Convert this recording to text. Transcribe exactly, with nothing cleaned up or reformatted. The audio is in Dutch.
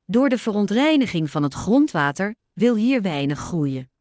Door de verontreiniging van het grondwater wil hier weinig groeien.